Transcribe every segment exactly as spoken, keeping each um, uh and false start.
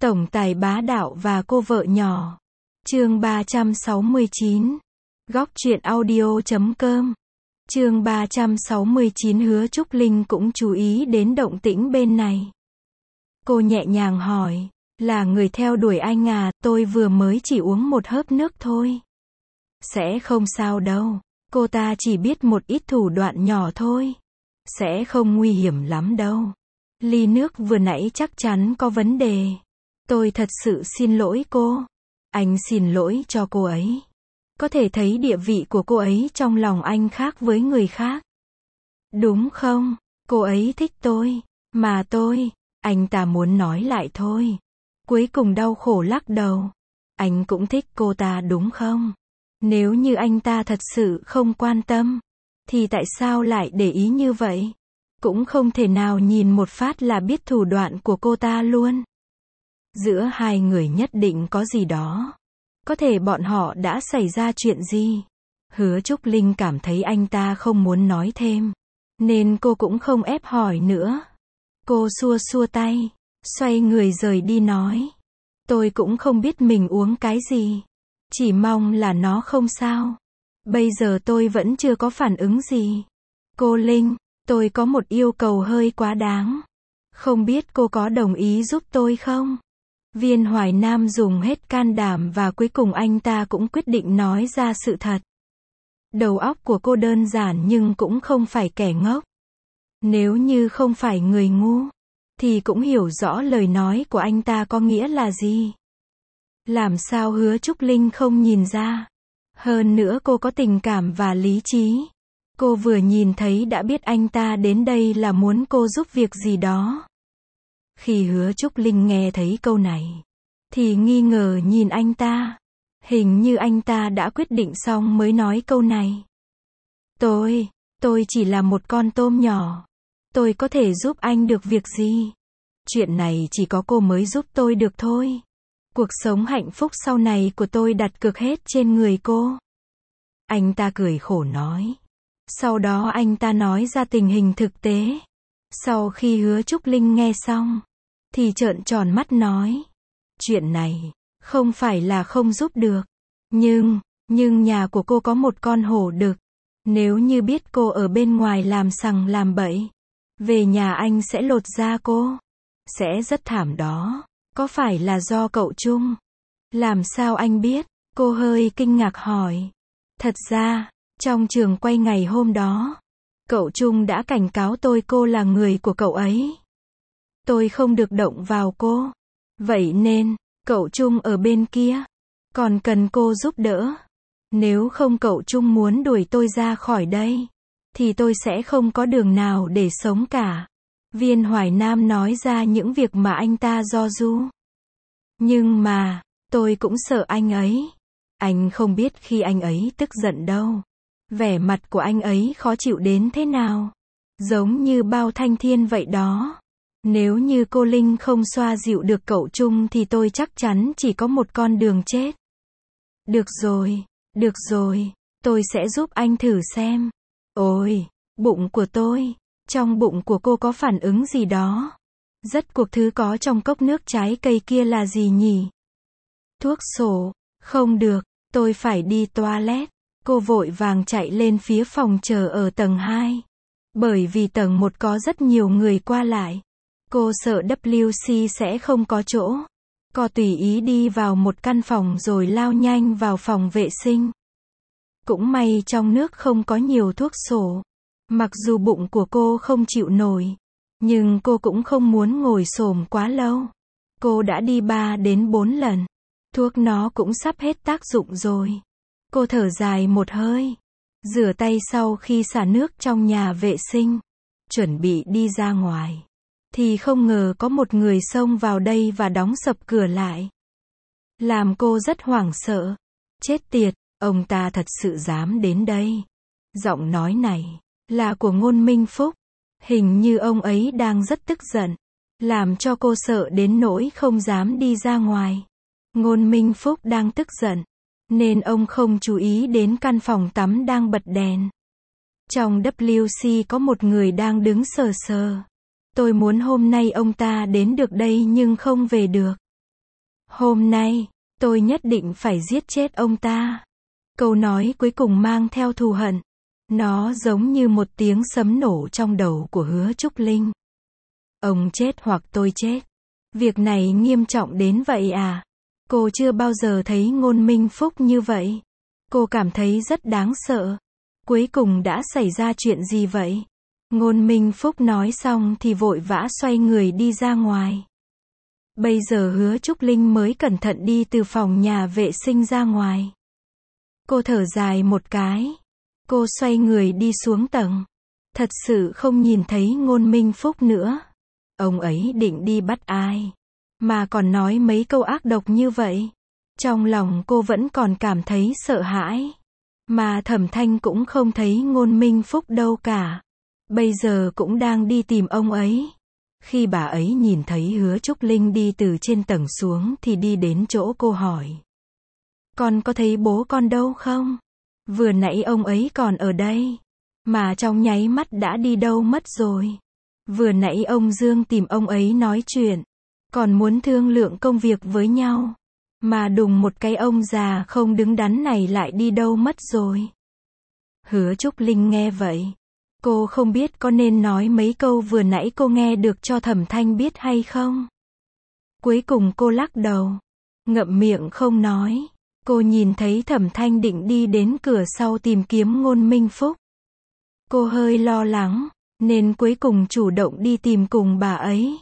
Tổng tài bá đạo và cô vợ nhỏ. Chương ba trăm sáu mươi chín. Góc truyện audio chấm com. Chương ba trăm sáu mươi chín. Hứa Trúc Linh cũng chú ý đến động tĩnh bên này. Cô nhẹ nhàng hỏi, là người theo đuổi anh à, tôi vừa mới chỉ uống một hớp nước thôi. Sẽ không sao đâu, cô ta chỉ biết một ít thủ đoạn nhỏ thôi. Sẽ không nguy hiểm lắm đâu. Ly nước vừa nãy chắc chắn có vấn đề. Tôi thật sự xin lỗi cô. Anh xin lỗi cho cô ấy. Có thể thấy địa vị của cô ấy trong lòng anh khác với người khác. Đúng không? Cô ấy thích tôi. Mà tôi, anh ta muốn nói lại thôi. Cuối cùng đau khổ lắc đầu. Anh cũng thích cô ta đúng không? Nếu như anh ta thật sự không quan tâm, thì tại sao lại để ý như vậy? Cũng không thể nào nhìn một phát là biết thủ đoạn của cô ta luôn. Giữa hai người nhất định có gì đó. Có thể bọn họ đã xảy ra chuyện gì? Hứa Trúc Linh cảm thấy anh ta không muốn nói thêm, nên cô cũng không ép hỏi nữa. Cô xua xua tay, xoay người rời đi nói. Tôi cũng không biết mình uống cái gì. Chỉ mong là nó không sao. Bây giờ tôi vẫn chưa có phản ứng gì. Cô Linh, tôi có một yêu cầu hơi quá đáng. Không biết cô có đồng ý giúp tôi không? Viên Hoài Nam dùng hết can đảm và cuối cùng anh ta cũng quyết định nói ra sự thật. Đầu óc của cô đơn giản nhưng cũng không phải kẻ ngốc. Nếu như không phải người ngu, thì cũng hiểu rõ lời nói của anh ta có nghĩa là gì. Làm sao Hứa Trúc Linh không nhìn ra? Hơn nữa cô có tình cảm và lý trí. Cô vừa nhìn thấy đã biết anh ta đến đây là muốn cô giúp việc gì đó. Khi Hứa Trúc Linh nghe thấy câu này, thì nghi ngờ nhìn anh ta. Hình như anh ta đã quyết định xong mới nói câu này. Tôi, tôi chỉ là một con tôm nhỏ. Tôi có thể giúp anh được việc gì? Chuyện này chỉ có cô mới giúp tôi được thôi. Cuộc sống hạnh phúc sau này của tôi đặt cược hết trên người cô. Anh ta cười khổ nói. Sau đó anh ta nói ra tình hình thực tế. Sau khi Hứa Trúc Linh nghe xong, thì trợn tròn mắt nói. Chuyện này, không phải là không giúp được. Nhưng, nhưng nhà của cô có một con hổ đực. Nếu như biết cô ở bên ngoài làm sằng làm bậy, về nhà anh sẽ lột da cô. Sẽ rất thảm đó. Có phải là do cậu Trung? Làm sao anh biết? Cô hơi kinh ngạc hỏi. Thật ra, trong trường quay ngày hôm đó, cậu Trung đã cảnh cáo tôi cô là người của cậu ấy. Tôi không được động vào cô. Vậy nên, cậu Trung ở bên kia, còn cần cô giúp đỡ. Nếu không cậu Trung muốn đuổi tôi ra khỏi đây, thì tôi sẽ không có đường nào để sống cả. Viên Hoài Nam nói ra những việc mà anh ta do du. Nhưng mà, tôi cũng sợ anh ấy. Anh không biết khi anh ấy tức giận đâu. Vẻ mặt của anh ấy khó chịu đến thế nào. Giống như bao thanh thiên vậy đó. Nếu như cô Linh không xoa dịu được cậu Trung thì tôi chắc chắn chỉ có một con đường chết. Được rồi, được rồi, tôi sẽ giúp anh thử xem. Ôi, bụng của tôi, trong bụng của cô có phản ứng gì đó. Rất cuộc thứ có trong cốc nước trái cây kia là gì nhỉ? Thuốc sổ, không được, tôi phải đi toilet. Cô vội vàng chạy lên phía phòng chờ ở tầng hai. Bởi vì tầng một có rất nhiều người qua lại. Cô sợ W C sẽ không có chỗ. Cô tùy ý đi vào một căn phòng rồi lao nhanh vào phòng vệ sinh. Cũng may trong nước không có nhiều thuốc sổ. Mặc dù bụng của cô không chịu nổi, nhưng cô cũng không muốn ngồi xổm quá lâu. Cô đã đi ba đến bốn lần. Thuốc nó cũng sắp hết tác dụng rồi. Cô thở dài một hơi. Rửa tay sau khi xả nước trong nhà vệ sinh. Chuẩn bị đi ra ngoài. Thì không ngờ có một người xông vào đây và đóng sập cửa lại. Làm cô rất hoảng sợ. Chết tiệt, ông ta thật sự dám đến đây. Giọng nói này là của Ngôn Minh Phúc. Hình như ông ấy đang rất tức giận. Làm cho cô sợ đến nỗi không dám đi ra ngoài. Ngôn Minh Phúc đang tức giận, nên ông không chú ý đến căn phòng tắm đang bật đèn. Trong W C có một người đang đứng sờ sờ. Tôi muốn hôm nay ông ta đến được đây nhưng không về được. Hôm nay, tôi nhất định phải giết chết ông ta. Câu nói cuối cùng mang theo thù hận. Nó giống như một tiếng sấm nổ trong đầu của Hứa Trúc Linh. Ông chết hoặc tôi chết. Việc này nghiêm trọng đến vậy à? Cô chưa bao giờ thấy Ngôn Minh Phúc như vậy. Cô cảm thấy rất đáng sợ. Cuối cùng đã xảy ra chuyện gì vậy? Ngôn Minh Phúc nói xong thì vội vã xoay người đi ra ngoài. Bây giờ Hứa Trúc Linh mới cẩn thận đi từ phòng nhà vệ sinh ra ngoài. Cô thở dài một cái. Cô xoay người đi xuống tầng. Thật sự không nhìn thấy Ngôn Minh Phúc nữa. Ông ấy định đi bắt ai? Mà còn nói mấy câu ác độc như vậy. Trong lòng cô vẫn còn cảm thấy sợ hãi. Mà Thẩm Thanh cũng không thấy Ngôn Minh Phúc đâu cả. Bây giờ cũng đang đi tìm ông ấy. Khi bà ấy nhìn thấy Hứa Trúc Linh đi từ trên tầng xuống thì đi đến chỗ cô hỏi. Con có thấy bố con đâu không? Vừa nãy ông ấy còn ở đây. Mà trong nháy mắt đã đi đâu mất rồi. Vừa nãy ông Dương tìm ông ấy nói chuyện. Còn muốn thương lượng công việc với nhau. Mà đùng một cái ông già không đứng đắn này lại đi đâu mất rồi. Hứa Trúc Linh nghe vậy. Cô không biết có nên nói mấy câu vừa nãy cô nghe được cho Thẩm Thanh biết hay không. Cuối cùng cô lắc đầu. Ngậm miệng không nói. Cô nhìn thấy Thẩm Thanh định đi đến cửa sau tìm kiếm Ngôn Minh Phúc. Cô hơi lo lắng, nên cuối cùng chủ động đi tìm cùng bà ấy.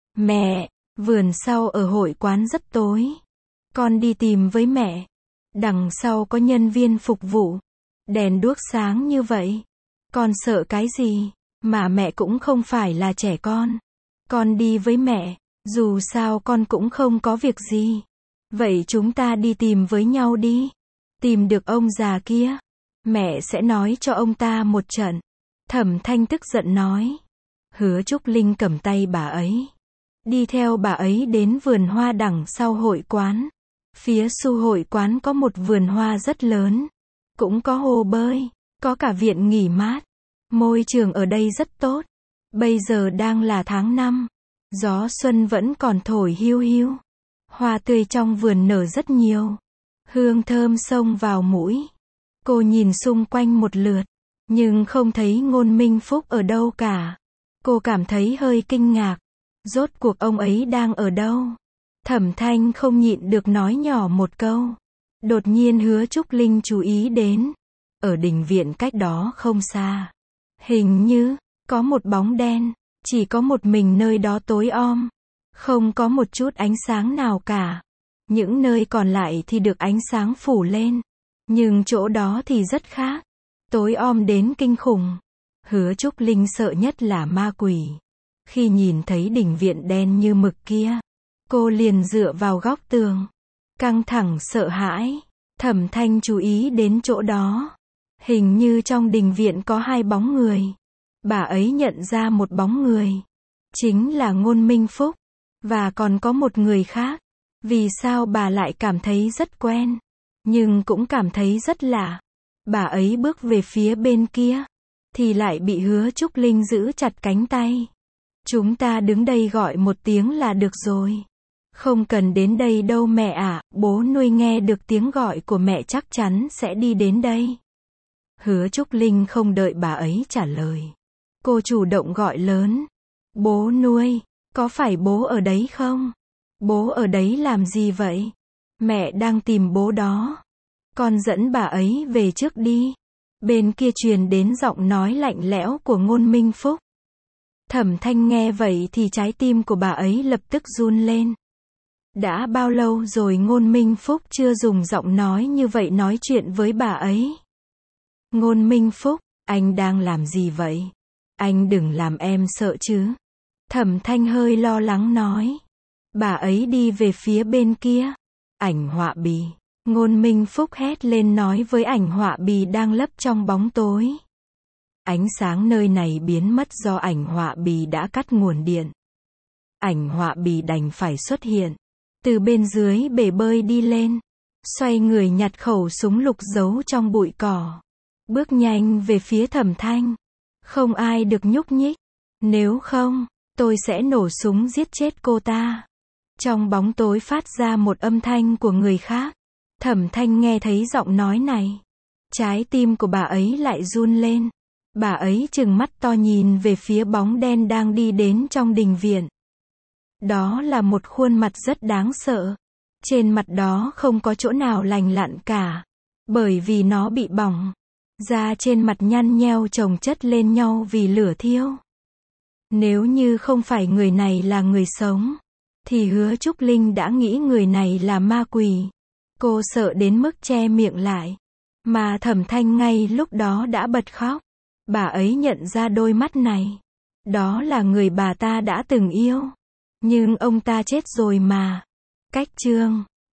Mẹ, vườn sau ở hội quán rất tối. Con đi tìm với mẹ. Đằng sau có nhân viên phục vụ. Đèn đuốc sáng như vậy. Con sợ cái gì? Mà mẹ cũng không phải là trẻ con. Con đi với mẹ. Dù sao con cũng không có việc gì. Vậy chúng ta đi tìm với nhau đi. Tìm được ông già kia. Mẹ sẽ nói cho ông ta một trận. Thẩm Thanh tức giận nói. Hứa Trúc Linh cầm tay bà ấy. Đi theo bà ấy đến vườn hoa đằng sau hội quán. Phía sau hội quán có một vườn hoa rất lớn. Cũng có hồ bơi. Có cả viện nghỉ mát. Môi trường ở đây rất tốt. Bây giờ đang là tháng năm. Gió xuân vẫn còn thổi hiu hiu. Hoa tươi trong vườn nở rất nhiều. Hương thơm xông vào mũi. Cô nhìn xung quanh một lượt. Nhưng không thấy Ngôn Minh Phúc ở đâu cả. Cô cảm thấy hơi kinh ngạc. Rốt cuộc ông ấy đang ở đâu? Thẩm Thanh không nhịn được nói nhỏ một câu. Đột nhiên Hứa Trúc Linh chú ý đến. Ở đình viện cách đó không xa. Hình như, có một bóng đen. Chỉ có một mình nơi đó tối om. Không có một chút ánh sáng nào cả. Những nơi còn lại thì được ánh sáng phủ lên. Nhưng chỗ đó thì rất khác. Tối om đến kinh khủng. Hứa Trúc Linh sợ nhất là ma quỷ. Khi nhìn thấy đình viện đen như mực kia, cô liền dựa vào góc tường. Căng thẳng sợ hãi. Thẩm Thanh chú ý đến chỗ đó. Hình như trong đình viện có hai bóng người. Bà ấy nhận ra một bóng người. Chính là Ngôn Minh Phúc. Và còn có một người khác. Vì sao bà lại cảm thấy rất quen. Nhưng cũng cảm thấy rất lạ. Bà ấy bước về phía bên kia. Thì lại bị Hứa Trúc Linh giữ chặt cánh tay. Chúng ta đứng đây gọi một tiếng là được rồi. Không cần đến đây đâu mẹ ạ, bố nuôi nghe được tiếng gọi của mẹ chắc chắn sẽ đi đến đây. Hứa Trúc Linh không đợi bà ấy trả lời. Cô chủ động gọi lớn. Bố nuôi, có phải bố ở đấy không? Bố ở đấy làm gì vậy? Mẹ đang tìm bố đó. Con dẫn bà ấy về trước đi. Bên kia truyền đến giọng nói lạnh lẽo của Ngôn Minh Phúc. Thẩm Thanh nghe vậy thì trái tim của bà ấy lập tức run lên. Đã bao lâu rồi Ngôn Minh Phúc chưa dùng giọng nói như vậy nói chuyện với bà ấy? Ngôn Minh Phúc, anh đang làm gì vậy? Anh đừng làm em sợ chứ. Thẩm Thanh hơi lo lắng nói. Bà ấy đi về phía bên kia. Ảnh họa bì. Ngôn Minh Phúc hét lên nói với ảnh họa bì đang lấp trong bóng tối. Ánh sáng nơi này biến mất do ảnh họa bì đã cắt nguồn điện. Ảnh họa bì đành phải xuất hiện. Từ bên dưới bể bơi đi lên. Xoay người nhặt khẩu súng lục giấu trong bụi cỏ. Bước nhanh về phía Thẩm Thanh. Không ai được nhúc nhích. Nếu không, tôi sẽ nổ súng giết chết cô ta. Trong bóng tối phát ra một âm thanh của người khác. Thẩm Thanh nghe thấy giọng nói này. Trái tim của bà ấy lại run lên. Bà ấy trừng mắt to nhìn về phía bóng đen đang đi đến trong đình viện. Đó là một khuôn mặt rất đáng sợ. Trên mặt đó không có chỗ nào lành lặn cả. Bởi vì nó bị bỏng. Da trên mặt nhăn nheo chồng chất lên nhau vì lửa thiêu. Nếu như không phải người này là người sống, thì Hứa Trúc Linh đã nghĩ người này là ma quỷ. Cô sợ đến mức che miệng lại. Mà Thẩm Thanh ngay lúc đó đã bật khóc. Bà ấy nhận ra đôi mắt này. Đó là người bà ta đã từng yêu. Nhưng ông ta chết rồi mà. Cách chương